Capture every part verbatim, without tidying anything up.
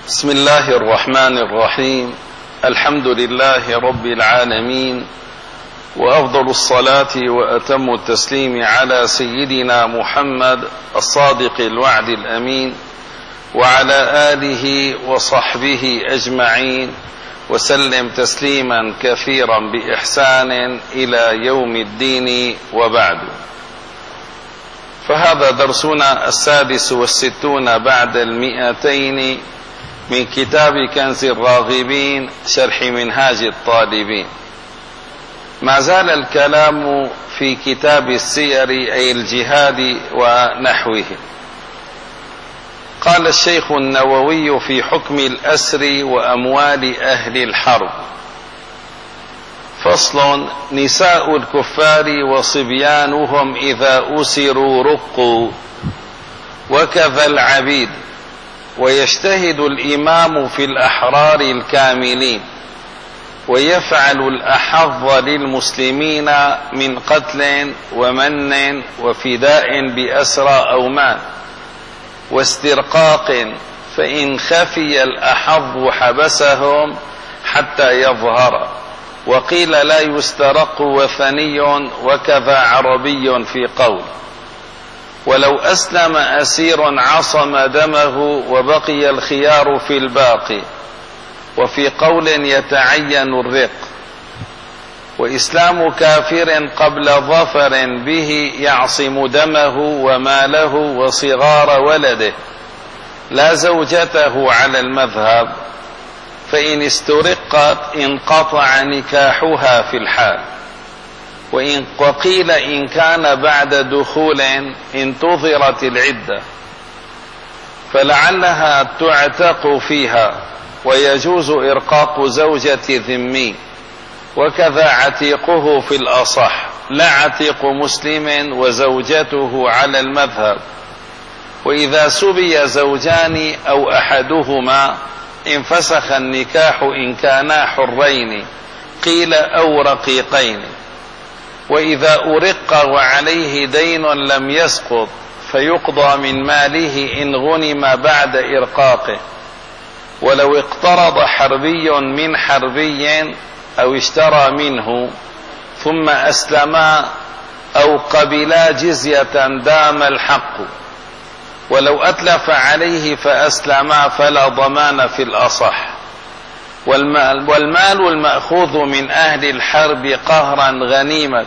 بسم الله الرحمن الرحيم. الحمد لله رب العالمين، وأفضل الصلاة وأتم التسليم على سيدنا محمد الصادق الوعد الأمين، وعلى آله وصحبه أجمعين، وسلم تسليما كثيرا بإحسان إلى يوم الدين، وبعد. فهذا درسنا السادس والستون بعد المئتين من كتاب كنز الراغبين شرح منهاج الطالبين. ما زال الكلام في كتاب السير أي الجهاد ونحوه. قال الشيخ النووي في حكم الأسر وأموال أهل الحرب: فصل: نساء الكفار وصبيانهم إذا أسروا رقوا، وكذا العبيد. ويجتهد الإمام في الأحرار الكاملين، ويفعل الأحظ للمسلمين من قتل ومن وفداء بأسرى أو مال واسترقاق، فإن خفي الأحظ حبسهم حتى يظهر. وقيل لا يسترق وثني، وكذا عربي في قول. ولو أسلم أسير عصم دمه، وبقي الخيار في الباقي. وفي قول يتعين الرق. وإسلام كافر قبل ظفر به يعصم دمه وماله وصغار ولده، لا زوجته على المذهب، فإن استرقت انقطع نكاحها في الحال. وإن وقيل إن كان بعد دخول انتظرت العدة، فلعلها تعتق فيها، ويجوز إرقاق زوجة ذمي، وكذا عتيقه في الأصح، لا عتيق مسلم وزوجته على المذهب. وإذا سبي زوجان أو أحدهما انفسخ النكاح إن كانا حرين، قيل أو رقيقين. وإذا أرق وعليه دين لم يسقط، فيقضى من ماله إن غنم بعد إرقاقه. ولو اقترض حربي من حربي أو اشترى منه ثم أسلما أو قبلا جزية دام الحق. ولو أتلف عليه فأسلما فلا ضمان في الأصح. والمال, والمال المأخوذ من أهل الحرب قهرا غنيمة،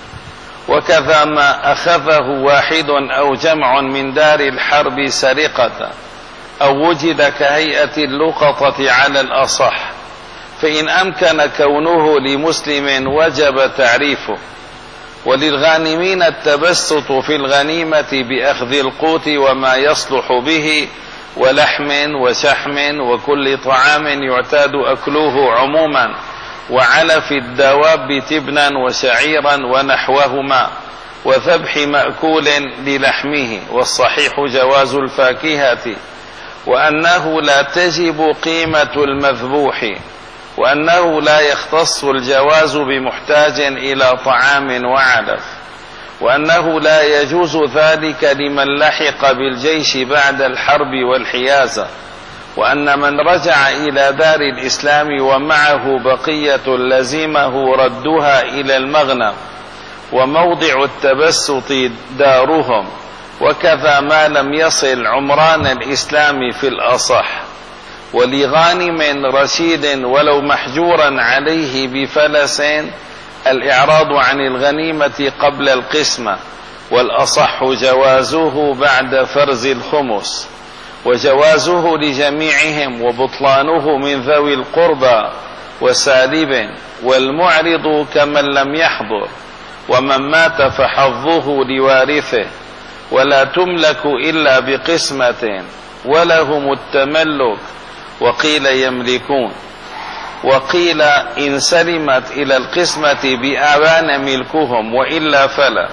وكذا ما أخذه واحد أو جمع من دار الحرب سرقة، أو وجد كهيئة اللقطة على الأصح، فإن أمكن كونه لمسلم وجب تعريفه. وللغانمين التبسط في الغنيمة بأخذ القوت وما يصلح به، ولحم وشحم وكل طعام يعتاد أكله عموما، وعلف الدواب تبنا وشعيرا ونحوهما، وذبح مأكول للحمه. والصحيح جواز الفاكهة، وأنه لا تجب قيمة المذبوح، وأنه لا يختص الجواز بمحتاج إلى طعام وعلف، وأنه لا يجوز ذلك لمن لحق بالجيش بعد الحرب والحيازة، وأن من رجع إلى دار الإسلام ومعه بقية لزمه ردها إلى المغنم، وموضع التبسط دارهم، وكذا ما لم يصل عمران الإسلام في الأصح. ولغانم رشيد ولو محجورا عليه بفلس الإعراض عن الغنيمة قبل القسمة، والأصح جوازه بعد فرز الخمس، وجوازه لجميعهم، وبطلانه من ذوي القربى وسالب، والمعرض كمن لم يحضر، ومن مات فحظه لوارثه، ولا تملك إلا بقسمة، ولهم التملك. وقيل يملكون. وقيل إن سلمت إلى القسمة بآبان ملكهم، وإلا فلا.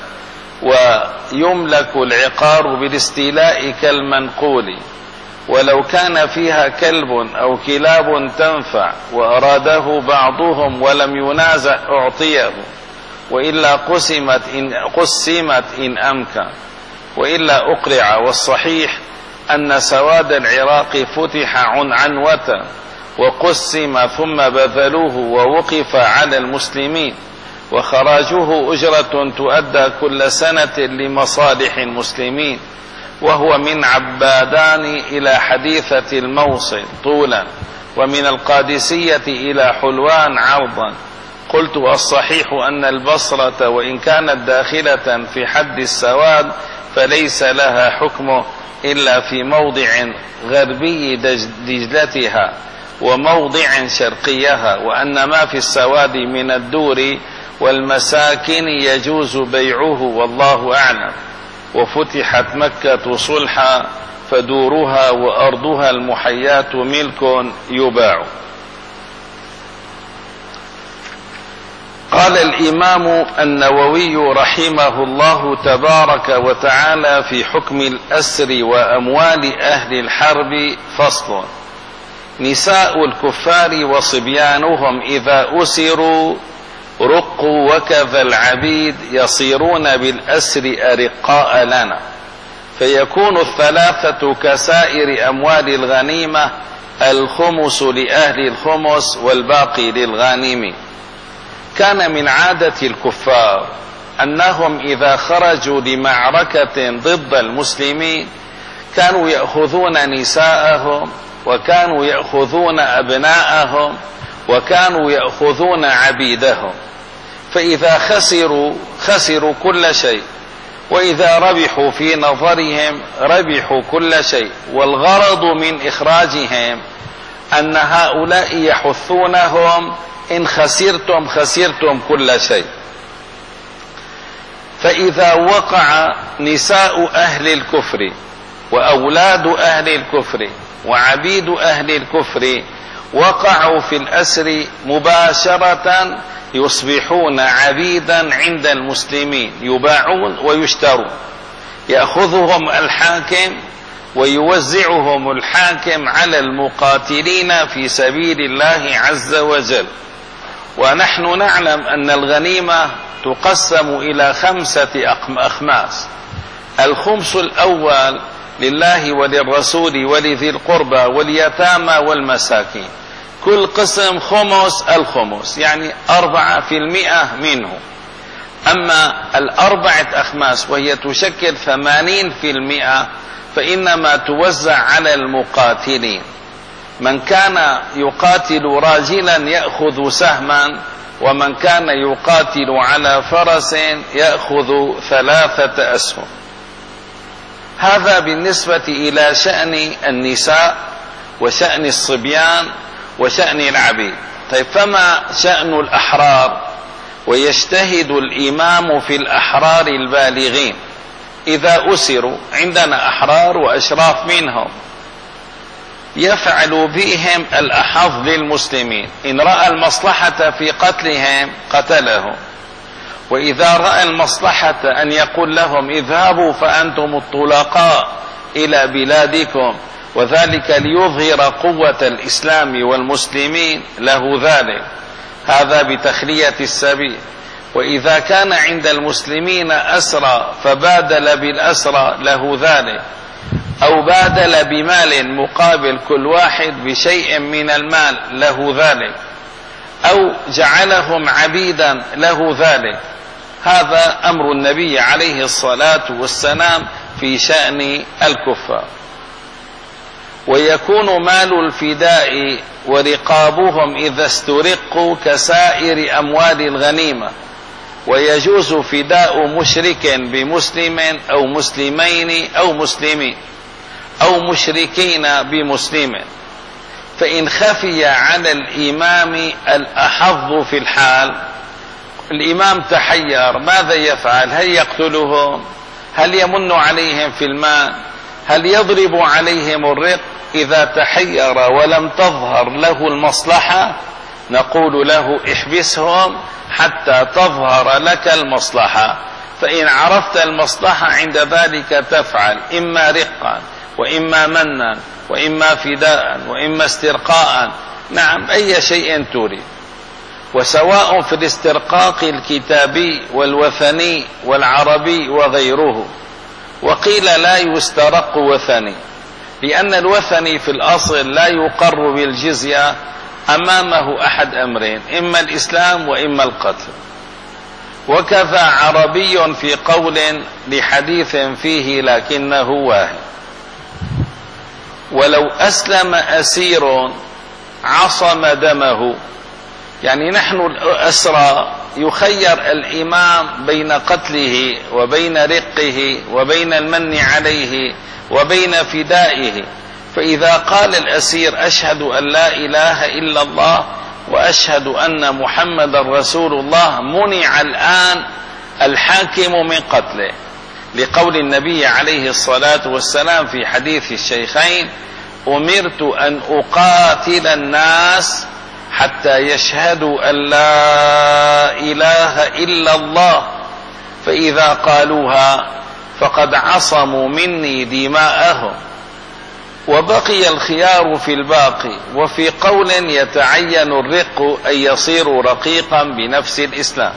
ويملك العقار بالاستيلاء كالمنقول، ولو كان فيها كلب أو كلاب تنفع وأراده بعضهم ولم ينازع أعطيه، وإلا قسمت إن, قسمت إن أمكن، وإلا أقرع. والصحيح أن سواد العراق فتح عنعنوة وقسم ثم بذلوه ووقف على المسلمين، وخراجه أجرة تؤدى كل سنة لمصالح المسلمين، وهو من عبادان إلى حديثة الموصل طولا، ومن القادسية إلى حلوان عرضا. قلت الصحيح أن البصرة وإن كانت داخلة في حد السواد فليس لها حكمه إلا في موضع غربي دجلتها وموضع شرقيها، وأن ما في السواد من الدور والمساكن يجوز بيعه والله أعلم. وفتحت مكة صلحا فدورها وأرضها المحيات ملك يباع. قال الإمام النووي رحمه الله تبارك وتعالى في حكم الأسر وأموال أهل الحرب فصل: نساء الكفار وصبيانهم إذا أسروا رقوا وكذا العبيد يصيرون بالأسر أرقاء لنا، فيكون الثلاثة كسائر أموال الغنيمة، الخمس لأهل الخمس والباقي للغانم. كان من عادة الكفار أنهم إذا خرجوا لمعركة ضد المسلمين كانوا يأخذون نساءهم، وكانوا يأخذون أبناءهم، وكانوا يأخذون عبيدهم، فإذا خسروا خسروا كل شيء، وإذا ربحوا في نظرهم ربحوا كل شيء. والغرض من إخراجهم أن هؤلاء يحثونهم: إن خسرتم خسرتم كل شيء. فإذا وقع نساء أهل الكفر وأولاد أهل الكفر وعبيد أهل الكفر وقعوا في الأسر مباشرة يصبحون عبيدا عند المسلمين، يباعون ويشترون، يأخذهم الحاكم ويوزعهم الحاكم على المقاتلين في سبيل الله عز وجل. ونحن نعلم أن الغنيمة تقسم إلى خمسة أخماس: الخمس الأول لله وللرسول ولذي القربى واليتامى والمساكين، كل قسم خمس الخمس، يعني أربعة في المئة منه. أما الأربعة أخماس وهي تشكل ثمانين في المئة فإنما توزع على المقاتلين. من كان يقاتل راجلا يأخذ سهما، ومن كان يقاتل على فرس يأخذ ثلاثة أسهم. هذا بالنسبة إلى شأن النساء وشأن الصبيان وشأن العبيد. طيب فما شأن الأحرار؟ ويجتهد الإمام في الأحرار البالغين إذا أسروا. عندنا أحرار وأشراف منهم، يفعل بهم الأحظ للمسلمين، إن رأى المصلحة في قتلهم قتلهم، وإذا رأى المصلحة أن يقول لهم اذهبوا فأنتم الطلقاء إلى بلادكم، وذلك ليظهر قوة الإسلام والمسلمين، له ذلك، هذا بتخلية السبيل. وإذا كان عند المسلمين أسرى فبادل بالأسرى، له ذلك، أو بادل بمال مقابل كل واحد بشيء من المال، له ذلك، أو جعلهم عبيدا، له ذلك. هذا أمر النبي عليه الصلاة والسلام في شأن الكفار. ويكون مال الفداء ورقابهم إذا استرقوا كسائر أموال الغنيمة، ويجوز فداء مشرك بمسلم أو مسلمين أو مسلمين أو مشركين بمسلم. فإن خفي على الإمام الأحظ في الحال، الإمام تحير ماذا يفعل؟ هل يقتلهم؟ هل يمن عليهم في المال؟ هل يضرب عليهم الرق؟ إذا تحير ولم تظهر له المصلحة نقول له احبسهم حتى تظهر لك المصلحة، فإن عرفت المصلحة عند ذلك تفعل، إما رقا وإما منا وإما فداء وإما استرقاء، نعم أي شيء تريد. وسواء في الاسترقاق الكتابي والوثني والعربي وغيره. وقيل لا يسترق وثني، لأن الوثني في الأصل لا يقر بالجزية أمامه أحد أمرين، إما الإسلام وإما القتل. وكذا عربي في قول لحديث فيه لكنه واهي. ولو أسلم أسير عصم دمه، يعني نحن الأسرى يخير الإمام بين قتله وبين رقه وبين المن عليه وبين فدائه، فإذا قال الأسير أشهد أن لا إله إلا الله وأشهد أن محمد رسول الله، منع الآن الحاكم من قتله، لقول النبي عليه الصلاة والسلام في حديث الشيخين: أمرت أن أقاتل الناس حتى يشهدوا أن لا إله إلا الله، فإذا قالوها فقد عصموا مني دماءهم. وبقي الخيار في الباقي. وفي قول يتعين الرق أن يصير رقيقا بنفس الإسلام.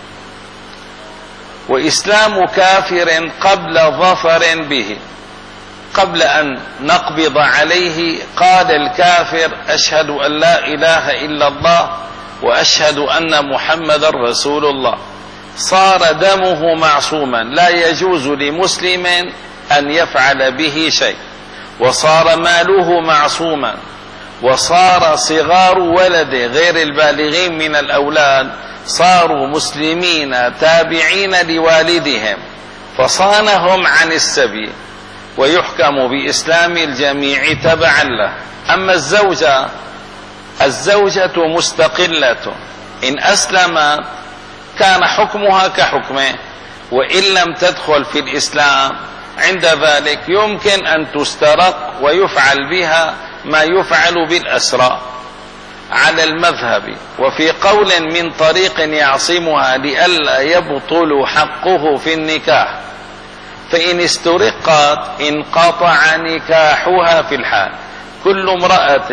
وإسلام كافر قبل ظفر به، قبل أن نقبض عليه قال الكافر: أشهد أن لا إله إلا الله وأشهد أن محمد رسول الله، صار دمه معصوما، لا يجوز لمسلم أن يفعل به شيء، وصار ماله معصوما، وصار صغار ولده غير البالغين من الأولاد صاروا مسلمين تابعين لوالدهم، فصانهم عن السبي، ويحكم بإسلام الجميع تبعا له. أما الزوجة الزوجة مستقلة، إن أسلمت كان حكمها كحكمه، وإن لم تدخل في الإسلام عند ذلك يمكن أن تسترق ويفعل بها ما يفعل بالأسرى على المذهب. وفي قول من طريق يعصمها لئلا يبطل حقه في النكاح، فإن استرقت انقطع نكاحها في الحال. كل امرأة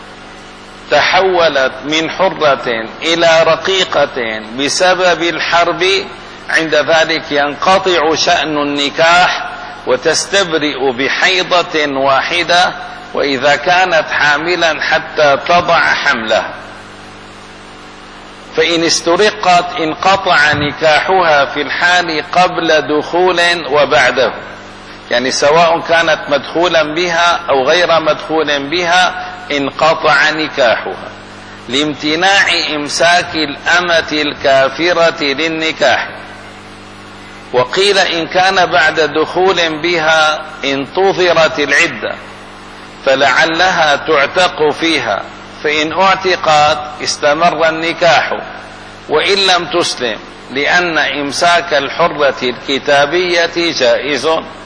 تحولت من حرة إلى رقيقة بسبب الحرب عند ذلك ينقطع شأن النكاح، وتستبرئ بحيضة واحدة، وإذا كانت حاملا حتى تضع حملها. فإن استرقت انقطع نكاحها في الحال قبل دخول وبعده، يعني سواء كانت مدخولا بها أو غير مدخول بها انقطع نكاحها، لامتناع إمساك الأمة الكافرة للنكاح. وقيل إن كان بعد دخول بها انتظرت العدة فلعلها تعتق فيها، فإن اعتقت استمر النكاح، وإن لم تسلم، لأن إمساك الحرة الكتابية جائز.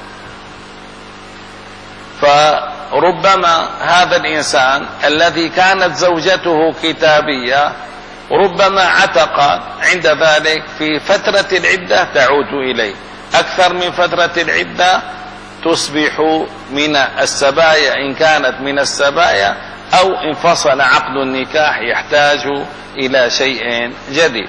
فربما هذا الإنسان الذي كانت زوجته كتابية ربما عتق عند ذلك في فترة العدة تعود إليه، أكثر من فترة العدة تصبح من السبايا إن كانت من السبايا، أو انفصل عقد النكاح يحتاج إلى شيء جديد.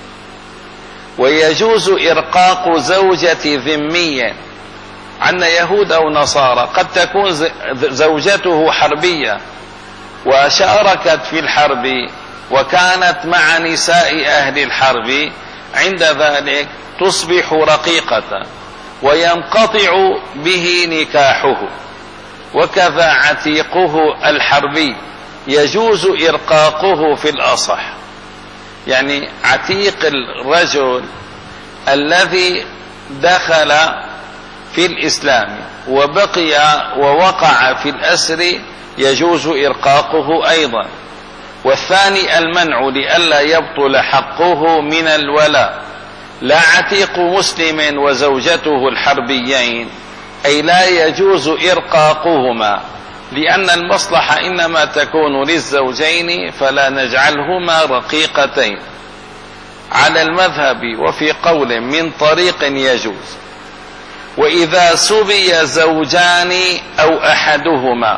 ويجوز إرقاق زوجة ذمية، عنا يهود أو نصارى قد تكون زوجته حربية وشاركت في الحرب وكانت مع نساء أهل الحرب، عند ذلك تصبح رقيقة وينقطع به نكاحه. وكذا عتيقه الحربي يجوز إرقاقه في الأصح، يعني عتيق الرجل الذي دخل في الإسلام وبقي ووقع في الأسر يجوز إرقاقه أيضا. والثاني المنع لئلا يبطل حقه من الولاء، لا عتيق مسلم وزوجته الحربيين، أي لا يجوز إرقاقهما، لأن المصلحة إنما تكون للزوجين، فلا نجعلهما رقيقتين على المذهب. وفي قول من طريق يجوز. وإذا سبي زوجان أو أحدهما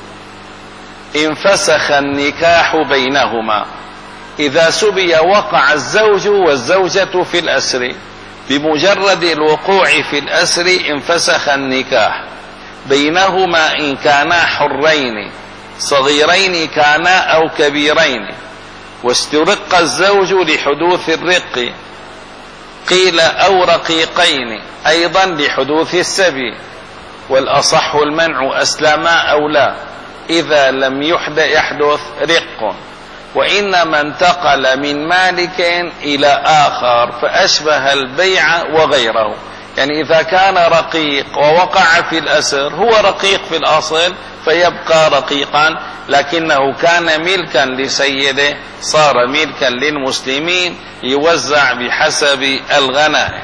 انفسخ النكاح بينهما. إذا سبي وقع الزوج والزوجة في الأسر، بمجرد الوقوع في الأسر انفسخ النكاح، بينهما إن كانا حرين صغيرين كانا أو كبيرين، واسترق الزوج لحدوث الرق، قيل أو رقيقين أيضا لحدوث السبي، والأصح المنع أسلما أو لا إذا لم يحدث رق، وإنما انتقل من مالك إلى آخر فأشبه البيع وغيره. يعني إذا كان رقيق ووقع في الأسر، هو رقيق في الأصل فيبقى رقيقا، لكنه كان ملكا لسيده صار ملكا للمسلمين يوزع بحسب الغنائم.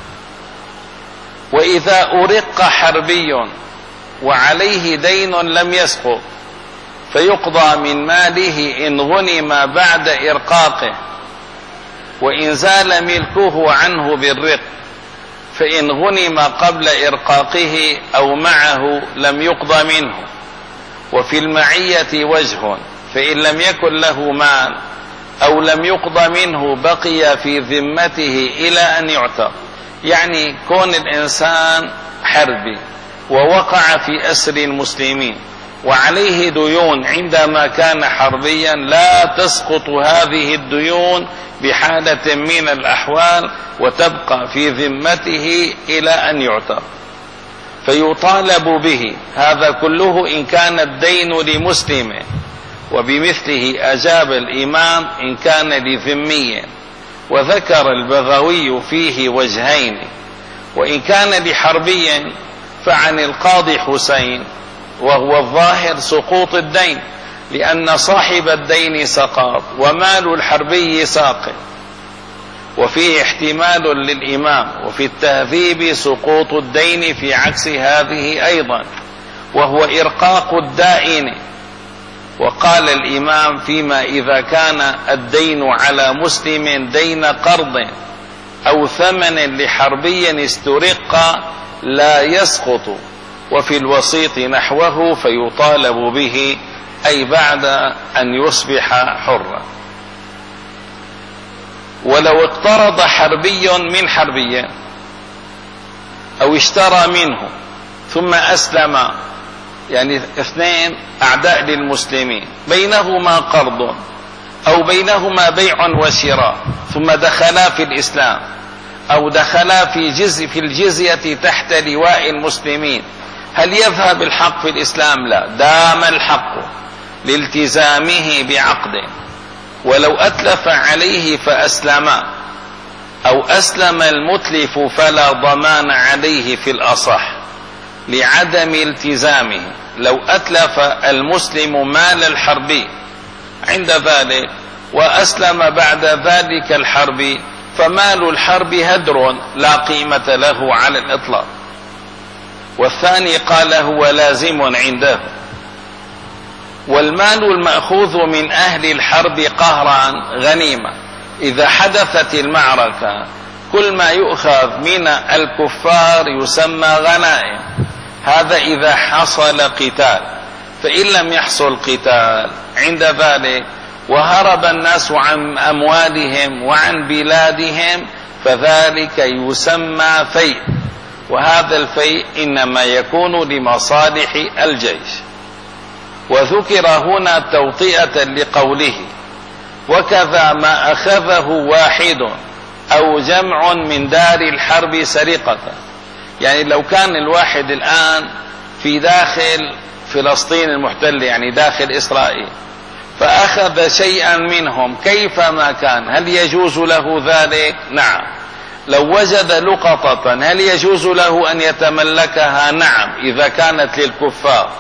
وإذا أرق حربي وعليه دين لم يسقط فيقضى من ماله إن غنم بعد إرقاقه، وإن زال ملكه عنه بالرق، فإن غنم قبل إرقاقه أو معه لم يقضى منه. وفي المعية وجه، فإن لم يكن له مال أو لم يقضى منه بقي في ذمته إلى أن يعتق. يعني كون الإنسان حربي ووقع في أسر المسلمين وعليه ديون عندما كان حربيا، لا تسقط هذه الديون بحالة من الأحوال وتبقى في ذمته إلى أن يعتق، فيطالب به. هذا كله إن كان الدين لمسلم، وبمثله أجاب الإمام إن كان لذمي. وذكر البغوي فيه وجهين، وإن كان لحربي فعن القاضي حسين، وهو الظاهر سقوط الدين، لأن صاحب الدين سقط ومال الحربي ساقط. وفيه احتمال للإمام، وفي التهذيب سقوط الدين في عكس هذه أيضا، وهو إرقاق الدائن. وقال الإمام فيما إذا كان الدين على مسلم دين قرض أو ثمن لحربي استرق لا يسقط، وفي الوسيط نحوه فيطالب به، أي بعد أن يصبح حرا. ولو اقترض حربي من حربي أو اشترى منه ثم أسلم، يعني اثنين أعداء للمسلمين بينهما قرض أو بينهما بيع وشراء، ثم دخلا في الإسلام أو دخلا في جزء في الجزية تحت لواء المسلمين، هل يذهب الحق في الإسلام؟ لا، دام الحق لالتزامه بعقده. ولو أتلف عليه فأسلم أو أسلم المتلف فلا ضمان عليه في الأصح لعدم التزامه. لو أتلف المسلم مال الحربي عند ذلك وأسلم بعد ذلك الحربي، فمال الحرب هدر لا قيمة له على الإطلاق. والثاني قال هو لازم عنده. والمال المأخوذ من أهل الحرب قهرا غنيمة، إذا حدثت المعركة كل ما يؤخذ من الكفار يسمى غنائم. هذا إذا حصل قتال، فإن لم يحصل قتال عند ذلك وهرب الناس عن أموالهم وعن بلادهم فذلك يسمى فيء، وهذا الفيء إنما يكون لمصالح الجيش. وذكر هنا توطئة لقوله وكذا ما أخذه واحد أو جمع من دار الحرب سرقة. يعني لو كان الواحد الآن في داخل فلسطين المحتلة، يعني داخل إسرائيل، فأخذ شيئا منهم كيفما كان، هل يجوز له ذلك؟ نعم. لو وجد لقطة هل يجوز له أن يتملكها؟ نعم، إذا كانت للكفار.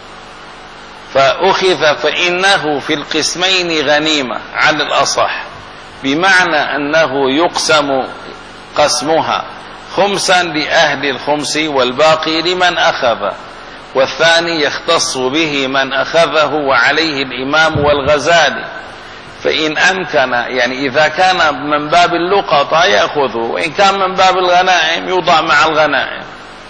فأخذ فإنه في القسمين غنيمة على الأصح، بمعنى أنه يقسم قسمها خمسا لأهل الخمس والباقي لمن أخذ. والثاني يختص به من أخذه وعليه الإمام والغزالي. فإن أمكن، يعني إذا كان من باب اللقطة يأخذه، وإن كان من باب الغنائم يوضع مع الغنائم.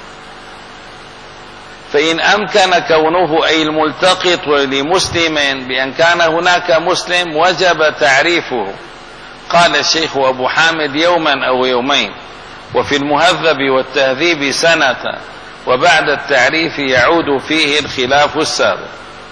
فإن أمكن كونه أي الملتقط لمسلم بأن كان هناك مسلم وجب تعريفه. قال الشيخ أبو حامد يوما أو يومين، وفي المهذب والتهذيب سنة، وبعد التعريف يعود فيه الخلاف السابق.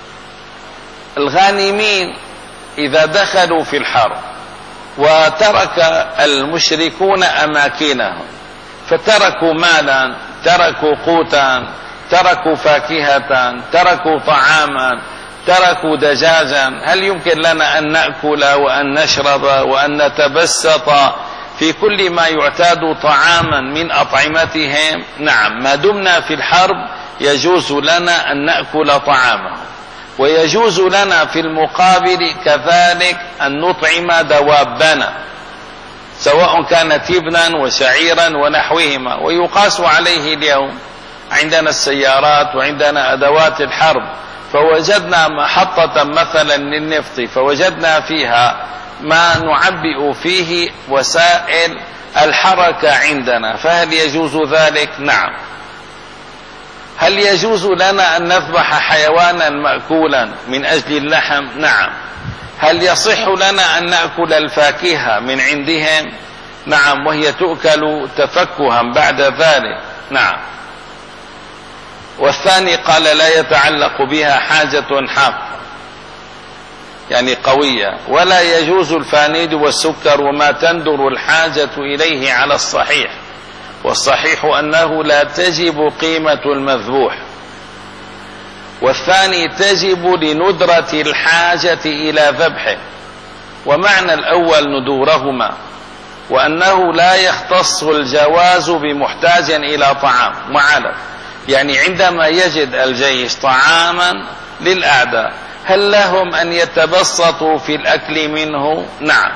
الغانمين إذا دخلوا في الحرب وترك المشركون أماكنهم، فتركوا مالا، تركوا قوتا، تركوا فاكهة، تركوا طعاما، تركوا دجاجا، هل يمكن لنا أن نأكل وأن نشرب وأن نتبسط في كل ما يعتاد طعاما من أطعمتهم؟ نعم، ما دمنا في الحرب يجوز لنا أن نأكل طعامهم، ويجوز لنا في المقابل كذلك أن نطعم دوابنا، سواء كانت ابنا وشعيرا ونحوهما. ويقاس عليه اليوم، عندنا السيارات وعندنا أدوات الحرب، فوجدنا محطة مثلا للنفط، فوجدنا فيها ما نعبئ فيه وسائل الحركة عندنا، فهل يجوز ذلك؟ نعم. هل يجوز لنا أن نذبح حيوانا مأكولا من أجل اللحم؟ نعم. هل يصح لنا أن نأكل الفاكهة من عندهم؟ نعم، وهي تؤكل تفكها بعد ذلك. نعم. والثاني قال لا يتعلق بها حاجة حاقة، يعني قوية، ولا يجوز الفانيد والسكر وما تندر الحاجة إليه على الصحيح، والصحيح أنه لا تجب قيمة المذبوح. والثاني تجب لندرة الحاجة إلى ذبحه، ومعنى الأول ندورهما، وأنه لا يختص الجواز بمحتاج إلى طعام معلب، يعني عندما يجد الجيش طعاما للأعداء هل لهم أن يتبسطوا في الأكل منه؟ نعم.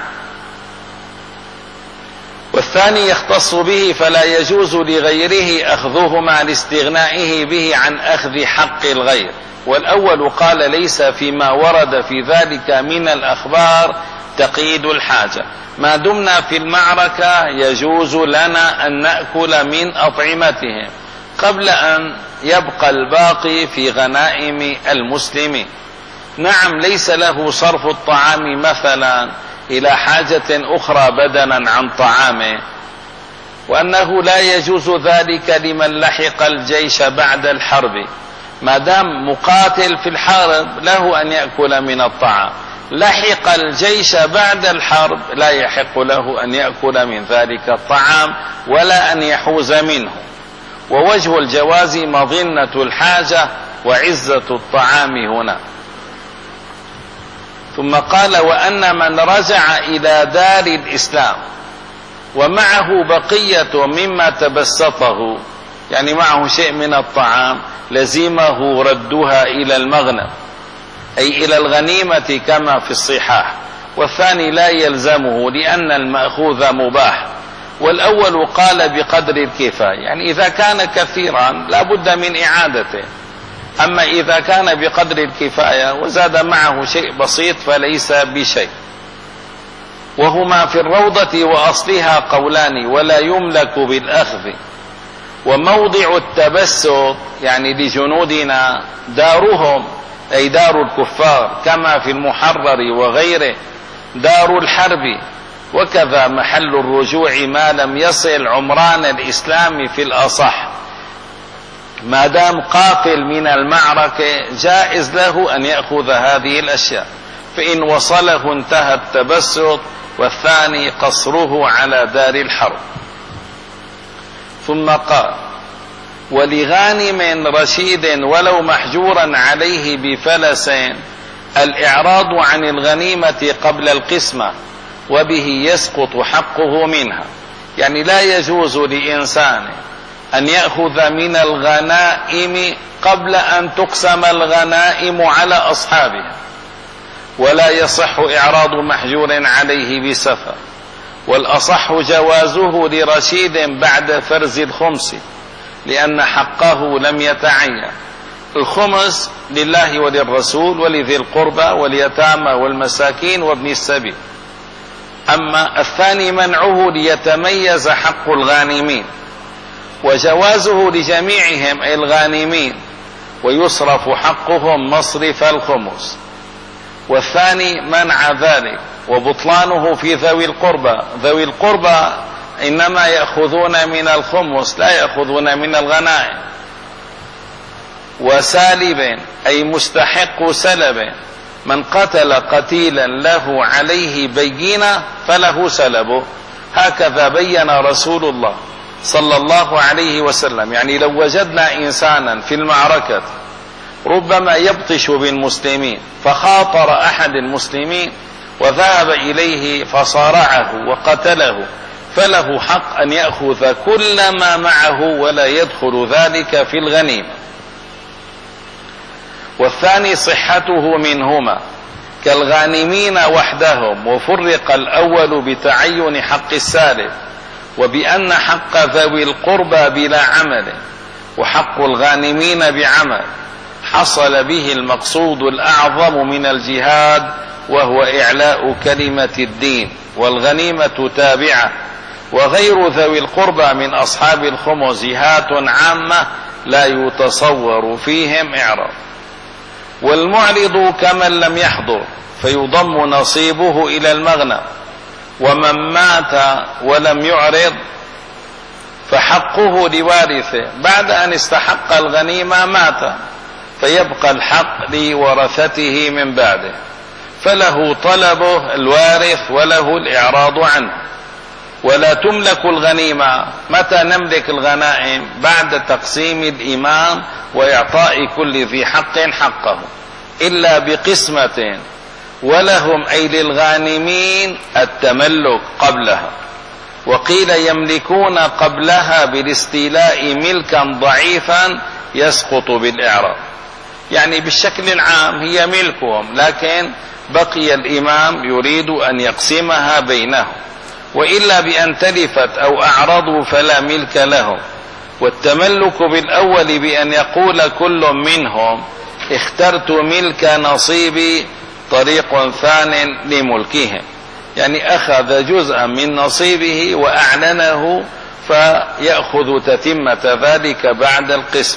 والثاني يختص به فلا يجوز لغيره أخذهما لاستغنائه به عن أخذ حق الغير. والأول قال ليس فيما ورد في ذلك من الأخبار تقييد الحاجة، ما دمنا في المعركة يجوز لنا أن نأكل من أطعمتهم قبل أن يبقى الباقي في غنائم المسلمين. نعم، ليس له صرف الطعام مثلا إلى حاجة أخرى بدلا عن طعامه، وأنه لا يجوز ذلك لمن لحق الجيش بعد الحرب، ما دام مقاتل في الحرب له أن يأكل من الطعام. لحق الجيش بعد الحرب لا يحق له أن يأكل من ذلك الطعام ولا أن يحوز منه. ووجه الجواز مظنة الحاجة وعزة الطعام هنا. ثم قال وأن من رجع إلى دار الإسلام ومعه بقية مما تبسطه، يعني معه شيء من الطعام، لزمه ردها إلى المغنم أي إلى الغنيمة كما في الصحاح، والثاني لا يلزمه لأن المأخوذ مباح. والأول قال بقدر الكفاية، يعني إذا كان كثيرا لا بد من إعادته، أما إذا كان بقدر الكفاية وزاد معه شيء بسيط فليس بشيء. وهما في الروضة وأصلها قولان ولا يملك بالأخذ. وموضع التبسط يعني لجنودنا دارهم أي دار الكفار كما في المحرر وغيره دار الحرب، وكذا محل الرجوع ما لم يصل عمران الإسلام في الأصح، ما دام قافل من المعركة جائز له أن يأخذ هذه الأشياء، فإن وصله انتهى التبسط، والثاني قصره على دار الحرب. ثم قال ولغانم رشيد ولو محجورا عليه بفلس الإعراض عن الغنيمة قبل القسمة وبه يسقط حقه منها، يعني لا يجوز لإنسان أن يأخذ من الغنائم قبل أن تقسم الغنائم على أصحابها، ولا يصح إعراض محجور عليه بسفر. والأصح جوازه لرشيد بعد فرز الخمس لأن حقه لم يتعين. الخمس لله وللرسول ولذي القربى واليتامى والمساكين وابن السبيل. أما الثاني منعه ليتميز حق الغانمين، وجوازه لجميعهم أي الغانمين، ويصرف حقهم مصرف الخمس. والثاني منع ذلك، وبطلانه في ذوي القربى. ذوي القربى إنما يأخذون من الخمس لا يأخذون من الغنائم، وسالب أي مستحق سلب، من قتل قتيلا له عليه بينة فله سلبه. هكذا بين رسول الله صلى الله عليه وسلم. يعني لو وجدنا إنسانا في المعركة ربما يبطش بالمسلمين، فخاطر أحد المسلمين وذهب إليه فصارعه وقتله، فله حق أن يأخذ كل ما معه ولا يدخل ذلك في الغنيمة. والثاني صحته منهما كالغانمين وحدهم، وفرق الأول بتعين حق السالب، وبأن حق ذوي القربى بلا عمل، وحق الغانمين بعمل، حصل به المقصود الأعظم من الجهاد، وهو إعلاء كلمة الدين، والغنيمة تابعة. وغير ذوي القربى من أصحاب الخمس جهات عامة لا يتصور فيهم إعراض. والمعرض كمن لم يحضر فيضم نصيبه إلى المغنم، ومن مات ولم يعرض فحقه لوارثه بعد أن استحق الغنيمة مات، فيبقى الحق لورثته من بعده، فله طلبه الوارث وله الإعراض عنه. ولا تملك الغنيمة. متى نملك الغنائم؟ بعد تقسيم الإمام وإعطاء كل ذي حق حقه، إلا بقسمة، ولهم أي للغانمين التملك قبلها. وقيل يملكون قبلها بالاستيلاء ملكا ضعيفا يسقط بالإعراض. يعني بالشكل العام هي ملكهم، لكن بقي الإمام يريد أن يقسمها بينهم، وإلا بأن تلفت أو أعرضوا فلا ملك لهم. والتملك بالأول بأن يقول كل منهم اخترت ملك نصيبي طريق ثان لملكهم، يعني أخذ جزءا من نصيبه وأعلنه فيأخذ تتمة ذلك بعد القسم.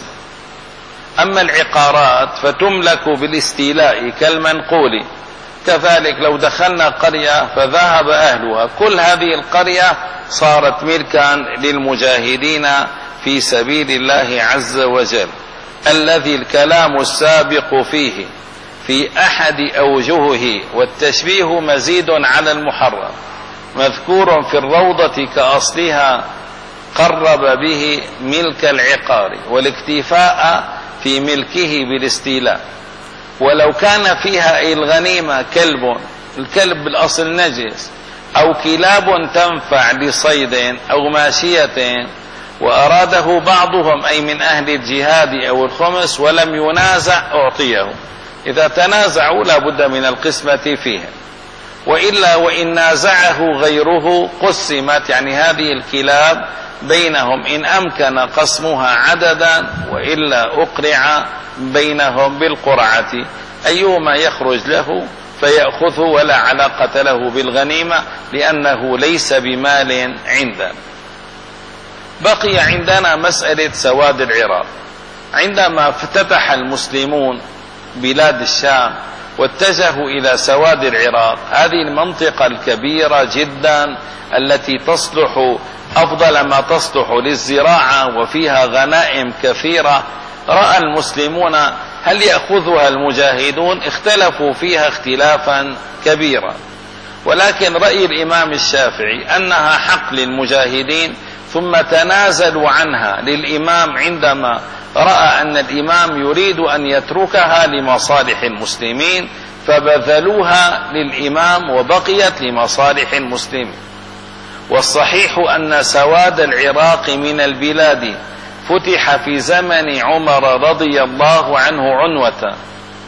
أما العقارات فتملك بالاستيلاء كالمنقول، كذلك لو دخلنا قرية فذهب أهلها، كل هذه القرية صارت ملكا للمجاهدين في سبيل الله عز وجل، الذي الكلام السابق فيه في أحد أوجهه، والتشبيه مزيد على المحرم، مذكور في الروضة كأصلها، قرب به ملك العقار والاكتفاء في ملكه بالاستيلاء. ولو كان فيها أي الغنيمة كلب، الكلب بالأصل نجس، أو كلاب تنفع لصيد أو ماشية، وأراده بعضهم أي من أهل الجهاد أو الخمس ولم ينازع أعطيه. إذا تنازعوا لا بد من القسمة فيها، وإلا وإن نازعه غيره قسمت، يعني هذه الكلاب بينهم إن أمكن قسمها عددا، وإلا أقرع بينهم بالقرعة، أيهما يخرج له فيأخذه ولا علاقة له بالغنيمة، لأنه ليس بمال عندنا. بقي عندنا مسألة سواد العراق. عندما افتتح المسلمون بلاد الشام واتجهوا إلى سواد العراق، هذه المنطقة الكبيرة جدا التي تصلح أفضل ما تصلح للزراعة وفيها غنائم كثيرة، رأى المسلمون هل يأخذها المجاهدون؟ اختلفوا فيها اختلافا كبيرا، ولكن رأي الإمام الشافعي أنها حق للمجاهدين، ثم تنازلوا عنها للإمام عندما رأى أن الإمام يريد أن يتركها لمصالح المسلمين، فبذلوها للإمام وبقيت لمصالح المسلمين. والصحيح أن سواد العراق من البلاد فتح في زمن عمر رضي الله عنه عنوة،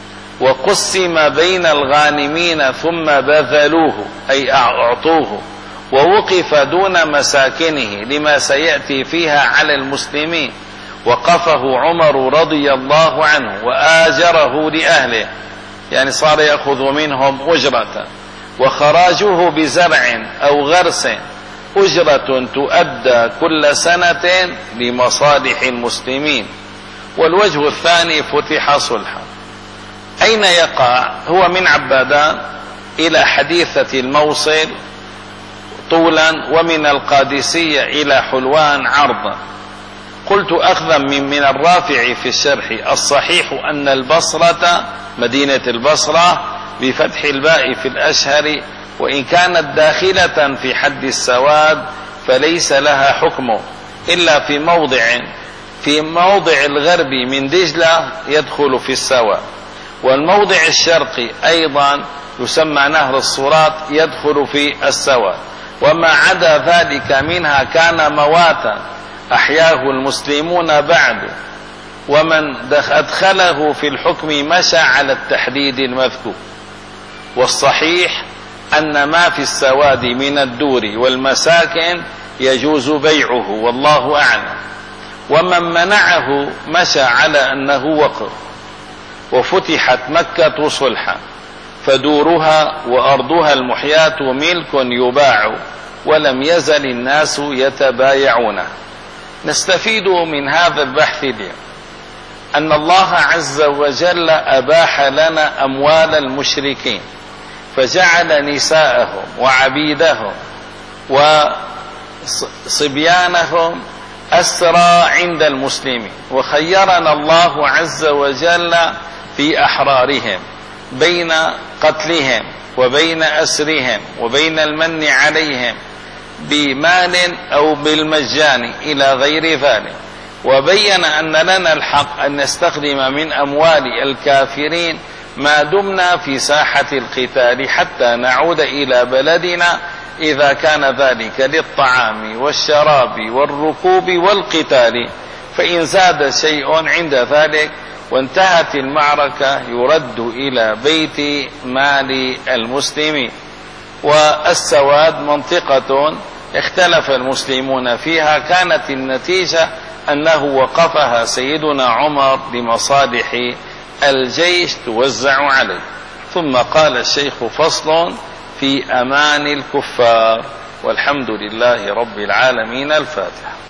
وقسم بين الغانمين ثم بذلوه أي أعطوه، ووقف دون مساكنه لما سيأتي فيها على المسلمين، وقفه عمر رضي الله عنه وآجره لأهله، يعني صار يأخذ منهم أجرة، وخراجه بزرع أو غرس أجرة تؤدى كل سنة لمصالح المسلمين. والوجه الثاني فتح صلحا. أين يقع؟ هو من عبادان إلى حديثة الموصل طولا، ومن القادسية إلى حلوان عرضا. قلت أخذا من, من الرافع في الشرح: الصحيح أن البصرة مدينة البصرة بفتح الباء في الأشهر، وإن كانت داخلة في حد السواد فليس لها حكم إلا في موضع في موضع الغرب من دجلة يدخل في السواد، والموضع الشرقي أيضا يسمى نهر الصراط يدخل في السواد، وما عدا ذلك منها كان مواتا أحياه المسلمون بعد، ومن أدخله في الحكم مشى على التحديد المذكور. والصحيح أن ما في السواد من الدور والمساكن يجوز بيعه، والله أعلم. ومن منعه مشى على أنه وقف. وفتحت مكة صلحا، فدورها وأرضها المحياة ملك يباع، ولم يزل الناس يتبايعونه. نستفيد من هذا البحث اليوم أن الله عز وجل أباح لنا أموال المشركين، فجعل نساءهم وعبيدهم وصبيانهم أسرى عند المسلمين، وخيرنا الله عز وجل في أحرارهم بين قتلهم وبين أسرهم وبين المن عليهم بمال أو بالمجان إلى غير ذلك، وبين أن لنا الحق أن نستخدم من أموال الكافرين ما دمنا في ساحة القتال حتى نعود إلى بلدنا، إذا كان ذلك للطعام والشراب والركوب والقتال. فإن زاد شيء عند ذلك وانتهت المعركة يرد إلى بيت مال المسلمين. والسواد منطقة اختلف المسلمون فيها، كانت النتيجة أنه وقفها سيدنا عمر لمصالح الجيش توزع عليه. ثم قال الشيخ: فصل في أمان الكفار، والحمد لله رب العالمين. الفاتحة.